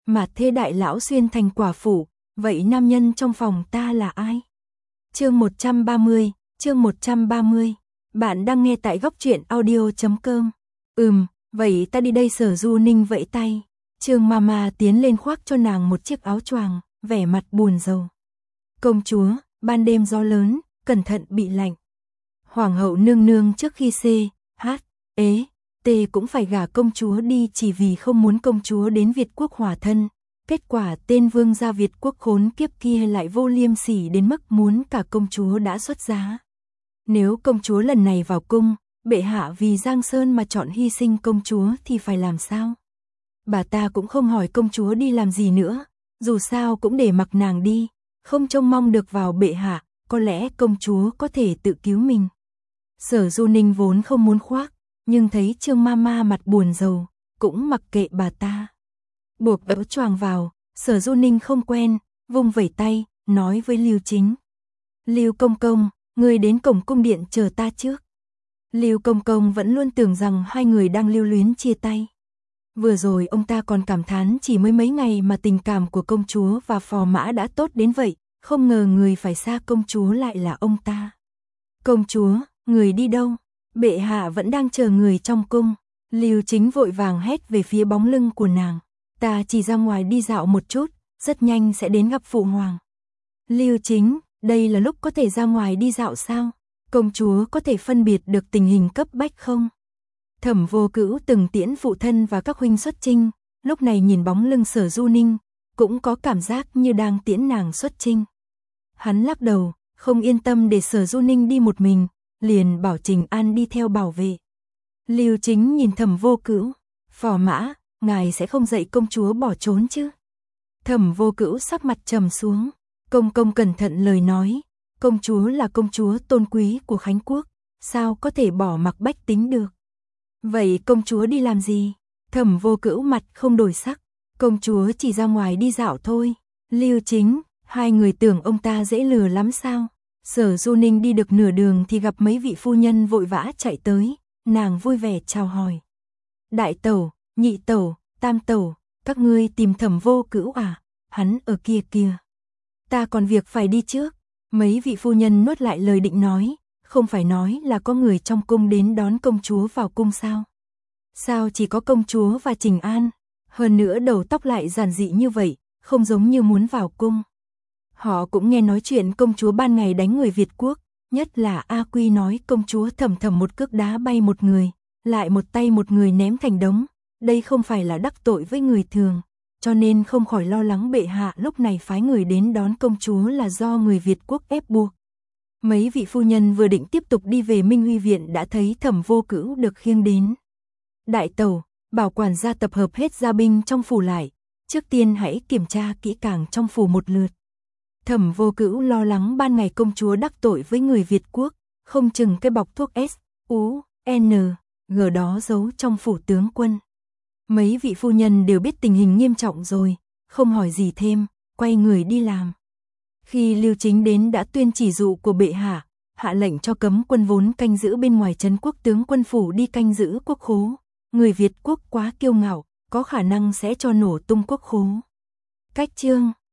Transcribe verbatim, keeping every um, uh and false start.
Mà thế đại lão xuyên thành quả phụ, vậy nam nhân trong phòng ta là ai? Chương một trăm ba mươi, chương một trăm ba mươi. Bạn đang nghe tại góc truyện audio chấm com. Ừm, vậy ta đi đây. Sở Du Ninh vẫy tay. Trương Mama tiến lên khoác cho nàng một chiếc áo choàng, vẻ mặt buồn rầu. Công chúa, ban đêm gió lớn, cẩn thận bị lạnh. Hoàng hậu nương nương trước khi C, H, ế, T cũng phải gả công chúa đi chỉ vì không muốn công chúa đến Việt quốc hòa thân. Kết quả tên vương gia Việt quốc khốn kiếp kia lại vô liêm sỉ đến mức muốn cả công chúa đã xuất giá. Nếu công chúa lần này vào cung, bệ hạ vì Giang Sơn mà chọn hy sinh công chúa thì phải làm sao? Bà ta cũng không hỏi công chúa đi làm gì nữa, dù sao cũng để mặc nàng đi, không trông mong được vào bệ hạ, có lẽ công chúa có thể tự cứu mình. Sở Du Ninh vốn không muốn khoác, nhưng thấy Trương Mama mặt buồn rầu, cũng mặc kệ bà ta. Buộc áo choàng vào, Sở Du Ninh không quen, vung vẩy tay, nói với Lưu Chính. Lưu công công, người đến cổng cung điện chờ ta trước. Lưu công công vẫn luôn tưởng rằng hai người đang lưu luyến chia tay. Vừa rồi ông ta còn cảm thán chỉ mới mấy ngày mà tình cảm của công chúa và phò mã đã tốt đến vậy, không ngờ người phải xa công chúa lại là ông ta. Công chúa, người đi đâu? Bệ hạ vẫn đang chờ người trong cung. Lưu Chính vội vàng hét về phía bóng lưng của nàng. Ta chỉ ra ngoài đi dạo một chút, rất nhanh sẽ đến gặp phụ hoàng. Lưu Chính, đây là lúc có thể ra ngoài đi dạo sao? Công chúa có thể phân biệt được tình hình cấp bách không? Thẩm Vô Cữu từng tiễn phụ thân và các huynh xuất chinh, lúc này nhìn bóng lưng Sở Du Ninh, cũng có cảm giác như đang tiễn nàng xuất chinh. Hắn lắc đầu, không yên tâm để Sở Du Ninh đi một mình, liền bảo Trình An đi theo bảo vệ. Lưu Chính nhìn Thẩm Vô Cữu, phò mã, ngài sẽ không dạy công chúa bỏ trốn chứ? Thẩm Vô Cữu sắc mặt trầm xuống, công công cẩn thận lời nói, công chúa là công chúa tôn quý của Khánh Quốc, sao có thể bỏ mặc bách tính được? Vậy công chúa đi làm gì? Thẩm Vô Cữu mặt không đổi sắc, công chúa chỉ ra ngoài đi dạo thôi. Lưu Chính, hai người tưởng ông ta dễ lừa lắm sao? Sở Du Ninh đi được nửa đường thì gặp mấy vị phu nhân vội vã chạy tới, nàng vui vẻ chào hỏi. Đại tẩu, nhị tẩu, tam tẩu, các ngươi tìm Thẩm Vô Cữu à? Hắn ở kia kìa. Ta còn việc phải đi trước. Mấy vị phu nhân nuốt lại lời định nói, không phải nói là có người trong cung đến đón công chúa vào cung sao? Sao chỉ có công chúa và Trình An? Hơn nữa đầu tóc lại giản dị như vậy, không giống như muốn vào cung. Họ cũng nghe nói chuyện công chúa ban ngày đánh người Việt quốc, nhất là A Quy nói công chúa thầm thầm một cước đá bay một người, lại một tay một người ném thành đống. Đây không phải là đắc tội với người thường, cho nên không khỏi lo lắng bệ hạ lúc này phái người đến đón công chúa là do người Việt quốc ép buộc. Mấy vị phu nhân vừa định tiếp tục đi về Minh Huy Viện đã thấy Thẩm Vô Cữu được khiêng đến. Đại tẩu, bảo quản gia tập hợp hết gia binh trong phủ lại, trước tiên hãy kiểm tra kỹ càng trong phủ một lượt. Thẩm Vô Cữu lo lắng ban ngày công chúa đắc tội với người Việt quốc, không chừng cái bọc thuốc S, U, N, G đó giấu trong phủ tướng quân. Mấy vị phu nhân đều biết tình hình nghiêm trọng rồi, không hỏi gì thêm, quay người đi làm. Khi Lưu Chính đến đã tuyên chỉ dụ của bệ hạ, hạ lệnh cho cấm quân vốn canh giữ bên ngoài trấn quốc tướng quân phủ đi canh giữ quốc khố. Người Việt quốc quá kiêu ngạo, có khả năng sẽ cho nổ tung quốc khố. Cách chương